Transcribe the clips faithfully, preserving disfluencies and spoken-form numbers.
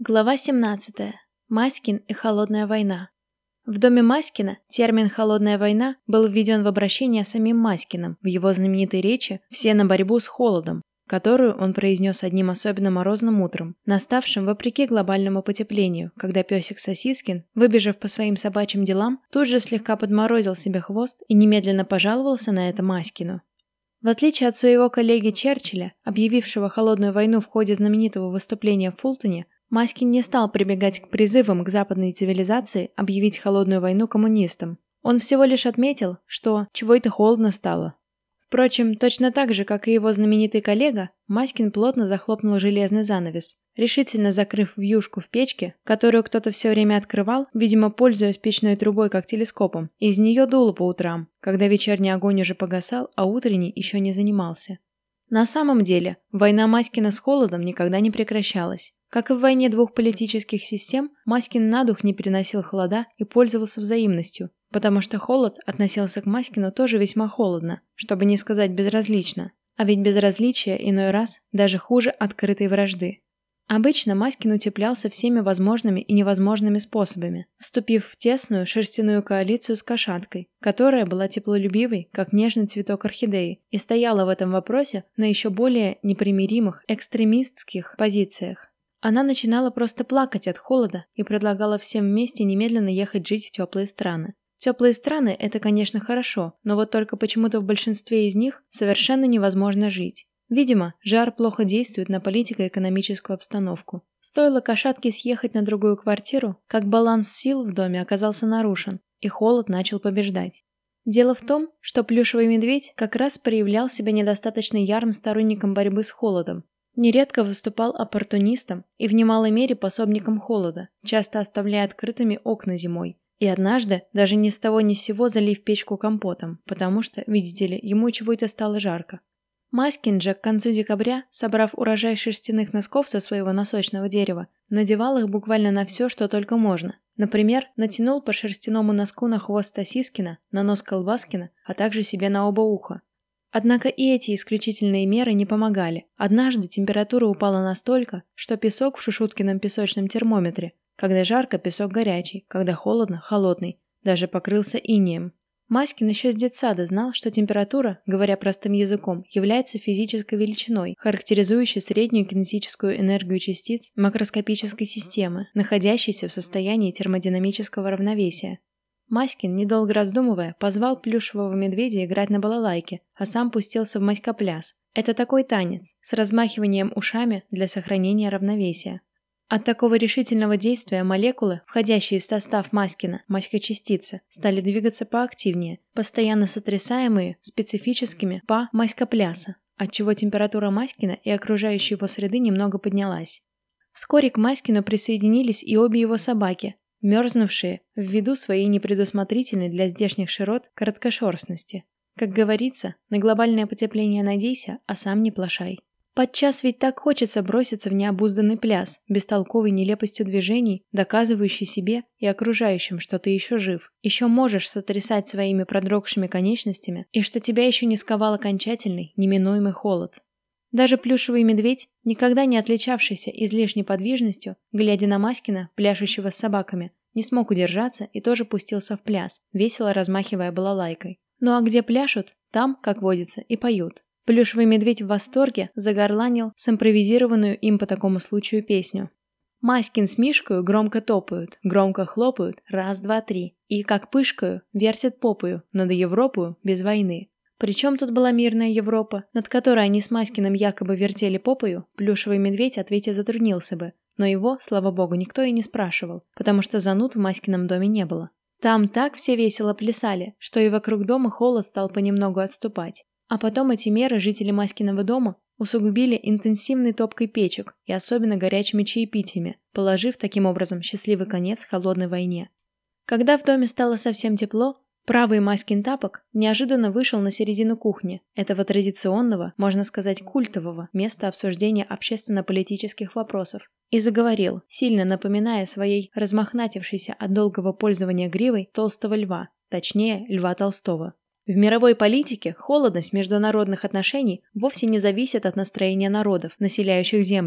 Глава семнадцатая. Маськин и холодная война. В доме Маськина термин «холодная война» был введен в обращение самим Маськиным в его знаменитой речи «Все на борьбу с холодом», которую он произнес одним особенно морозным утром, наставшим вопреки глобальному потеплению, когда песик Сосискин, выбежав по своим собачьим делам, тут же слегка подморозил себе хвост и немедленно пожаловался на это Маськину. В отличие от своего коллеги Черчилля, объявившего холодную войну в ходе знаменитого выступления в Фултоне, Маськин не стал прибегать к призывам к западной цивилизации объявить холодную войну коммунистам. Он всего лишь отметил, что чего это холодно стало. Впрочем, точно так же, как и его знаменитый коллега, Маськин плотно захлопнул железный занавес, решительно закрыв вьюшку в печке, которую кто-то все время открывал, видимо, пользуясь печной трубой как телескопом, и из нее дуло по утрам, когда вечерний огонь уже погасал, а утренний еще не занимался. На самом деле, война Маськина с холодом никогда не прекращалась. Как и в войне двух политических систем, Маськин на дух не переносил холода и пользовался взаимностью, потому что холод относился к Маськину тоже весьма холодно, чтобы не сказать безразлично. А ведь безразличие иной раз даже хуже открытой вражды. Обычно Маськин утеплялся всеми возможными и невозможными способами, вступив в тесную шерстяную коалицию с кошаткой, которая была теплолюбивой, как нежный цветок орхидеи, и стояла в этом вопросе на еще более непримиримых экстремистских позициях. Она начинала просто плакать от холода и предлагала всем вместе немедленно ехать жить в теплые страны. Теплые страны – это, конечно, хорошо, но вот только почему-то в большинстве из них совершенно невозможно жить. Видимо, жар плохо действует на политико-экономическую обстановку. Стоило кошатке съехать на другую квартиру, как баланс сил в доме оказался нарушен, и холод начал побеждать. Дело в том, что плюшевый медведь как раз проявлял себя недостаточно ярым сторонником борьбы с холодом. Нередко выступал оппортунистом и в немалой мере пособником холода, часто оставляя открытыми окна зимой. И однажды, даже ни с того ни с сего, залив печку компотом, потому что, видите ли, ему чего-то стало жарко. Маськин же к концу декабря, собрав урожай шерстяных носков со своего носочного дерева, надевал их буквально на все, что только можно. Например, натянул по шерстяному носку на хвост Сосискина, на нос Колбаскина, а также себе на оба уха. Однако и эти исключительные меры не помогали. Однажды температура упала настолько, что песок в Шушуткином песочном термометре, когда жарко, песок горячий, когда холодно, холодный, даже покрылся инеем. Маськин еще с детсада знал, что температура, говоря простым языком, является физической величиной, характеризующей среднюю кинетическую энергию частиц макроскопической системы, находящейся в состоянии термодинамического равновесия. Маськин, недолго раздумывая, позвал плюшевого медведя играть на балалайке, а сам пустился в маськопляс. Это такой танец, с размахиванием ушами для сохранения равновесия. От такого решительного действия молекулы, входящие в состав Маськина, маськочастицы, стали двигаться поактивнее, постоянно сотрясаемые специфическими па маськопляса, отчего температура Маськина и окружающей его среды немного поднялась. Вскоре к Маськину присоединились и обе его собаки, мерзнувшие ввиду своей непредусмотрительной для здешних широт короткошерстности. Как говорится, на глобальное потепление надейся, а сам не плашай. Подчас ведь так хочется броситься в необузданный пляс, бестолковой нелепостью движений, доказывающий себе и окружающим, что ты еще жив, еще можешь сотрясать своими продрогшими конечностями, и что тебя еще не сковал окончательный, неминуемый холод. Даже плюшевый медведь, никогда не отличавшийся излишней подвижностью, глядя на Маськина, пляшущего с собаками, не смог удержаться и тоже пустился в пляс, весело размахивая балалайкой. Ну а где пляшут, там, как водится, и поют. Плюшевый медведь в восторге загорланил симпровизированную им по такому случаю песню. Маськин с Мишкою громко топают, громко хлопают, раз, два, три, и, как пышкою, вертят попою над Европою без войны. Причем тут была мирная Европа, над которой они с Маськиным якобы вертели попою, плюшевый медведь ответить затруднился бы, но его, слава богу, никто и не спрашивал, потому что зануд в Маськином доме не было. Там так все весело плясали, что и вокруг дома холод стал понемногу отступать. А потом эти меры жители Маськиного дома усугубили интенсивной топкой печек и особенно горячими чаепитиями, положив таким образом счастливый конец холодной войне. Когда в доме стало совсем тепло, правый Маськин тапок неожиданно вышел на середину кухни, этого традиционного, можно сказать, культового места обсуждения общественно-политических вопросов, и заговорил, сильно напоминая своей размохнатившейся от долгого пользования гривой толстого льва, точнее, Льва Толстого. В мировой политике холодность международных отношений вовсе не зависит от настроения народов, населяющих Землю.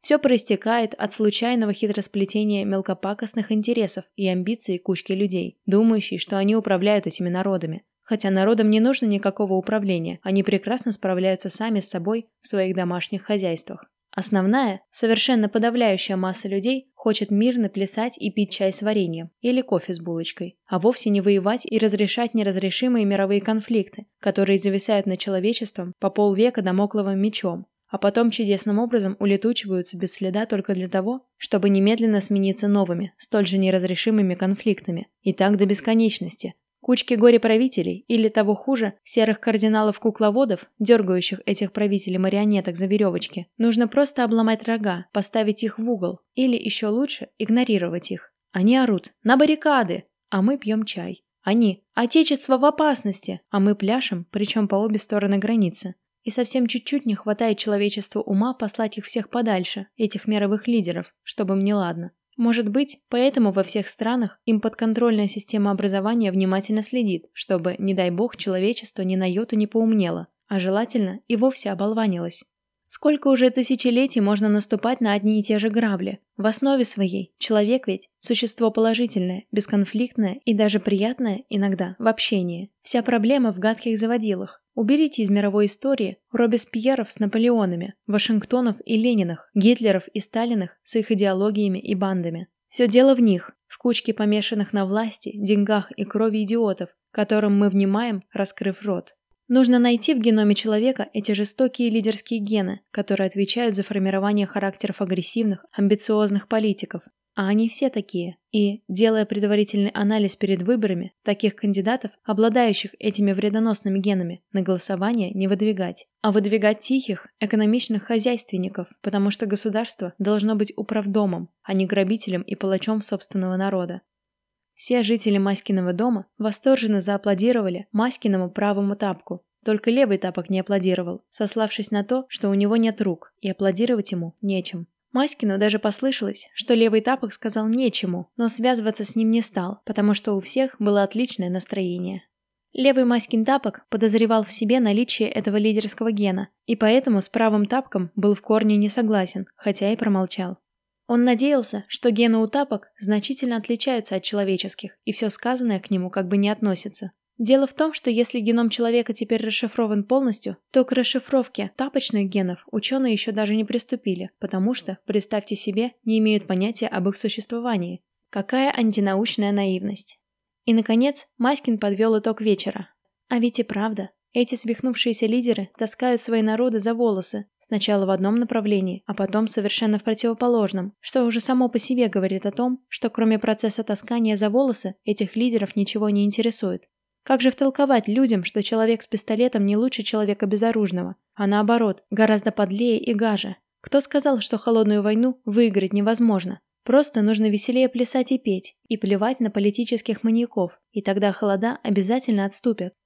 Все проистекает от случайного хитросплетения мелкопакостных интересов и амбиций кучки людей, думающих, что они управляют этими народами. Хотя народам не нужно никакого управления, они прекрасно справляются сами с собой в своих домашних хозяйствах. Основная, совершенно подавляющая масса людей хочет мирно плясать и пить чай с вареньем или кофе с булочкой, а вовсе не воевать и разрешать неразрешимые мировые конфликты, которые зависают над человечеством по полвека дамокловым мечом, а потом чудесным образом улетучиваются без следа только для того, чтобы немедленно смениться новыми, столь же неразрешимыми конфликтами, и так до бесконечности. Кучки горе-правителей, или того хуже, серых кардиналов-кукловодов, дергающих этих правителей-марионеток за веревочки, нужно просто обломать рога, поставить их в угол, или еще лучше игнорировать их. Они орут «На баррикады!», а мы пьем чай. Они «Отечество в опасности!», а мы пляшем, причем по обе стороны границы. И совсем чуть-чуть не хватает человечеству ума послать их всех подальше, этих мировых лидеров, чтобы мне ладно. Может быть, поэтому во всех странах им подконтрольная система образования внимательно следит, чтобы, не дай бог, человечество ни на йоту не поумнело, а желательно и вовсе оболванилось. Сколько уже тысячелетий можно наступать на одни и те же грабли? В основе своей человек ведь – существо положительное, бесконфликтное и даже приятное иногда в общении. Вся проблема в гадких заводилах. Уберите из мировой истории Робеспьеров с Наполеонами, Вашингтонов и Ленинах, Гитлеров и Сталинах с их идеологиями и бандами. Все дело в них, в кучке помешанных на власти, деньгах и крови идиотов, которым мы внимаем, раскрыв рот. Нужно найти в геноме человека эти жестокие лидерские гены, которые отвечают за формирование характеров агрессивных, амбициозных политиков. А они все такие. И, делая предварительный анализ перед выборами, таких кандидатов, обладающих этими вредоносными генами, на голосование не выдвигать. А выдвигать тихих, экономичных хозяйственников, потому что государство должно быть управдомом, а не грабителем и палачом собственного народа. Все жители Маськиного дома восторженно зааплодировали Маськиному правому тапку. Только левый тапок не аплодировал, сославшись на то, что у него нет рук, и аплодировать ему нечем. Маськину даже послышалось, что левый тапок сказал нечему, но связываться с ним не стал, потому что у всех было отличное настроение. Левый Маськин тапок подозревал в себе наличие этого лидерского гена, и поэтому с правым тапком был в корне не согласен, хотя и промолчал. Он надеялся, что гены у тапок значительно отличаются от человеческих, и все сказанное к нему как бы не относится. Дело в том, что если геном человека теперь расшифрован полностью, то к расшифровке тапочных генов ученые еще даже не приступили, потому что, представьте себе, не имеют понятия об их существовании. Какая антинаучная наивность. И, наконец, Маськин подвел итог вечера. А ведь и правда. Эти свихнувшиеся лидеры таскают свои народы за волосы, сначала в одном направлении, а потом совершенно в противоположном, что уже само по себе говорит о том, что кроме процесса таскания за волосы, этих лидеров ничего не интересует. Как же втолковать людям, что человек с пистолетом не лучше человека безоружного, а наоборот, гораздо подлее и гаже? Кто сказал, что холодную войну выиграть невозможно? Просто нужно веселее плясать и петь, и плевать на политических маньяков, и тогда холода обязательно отступят.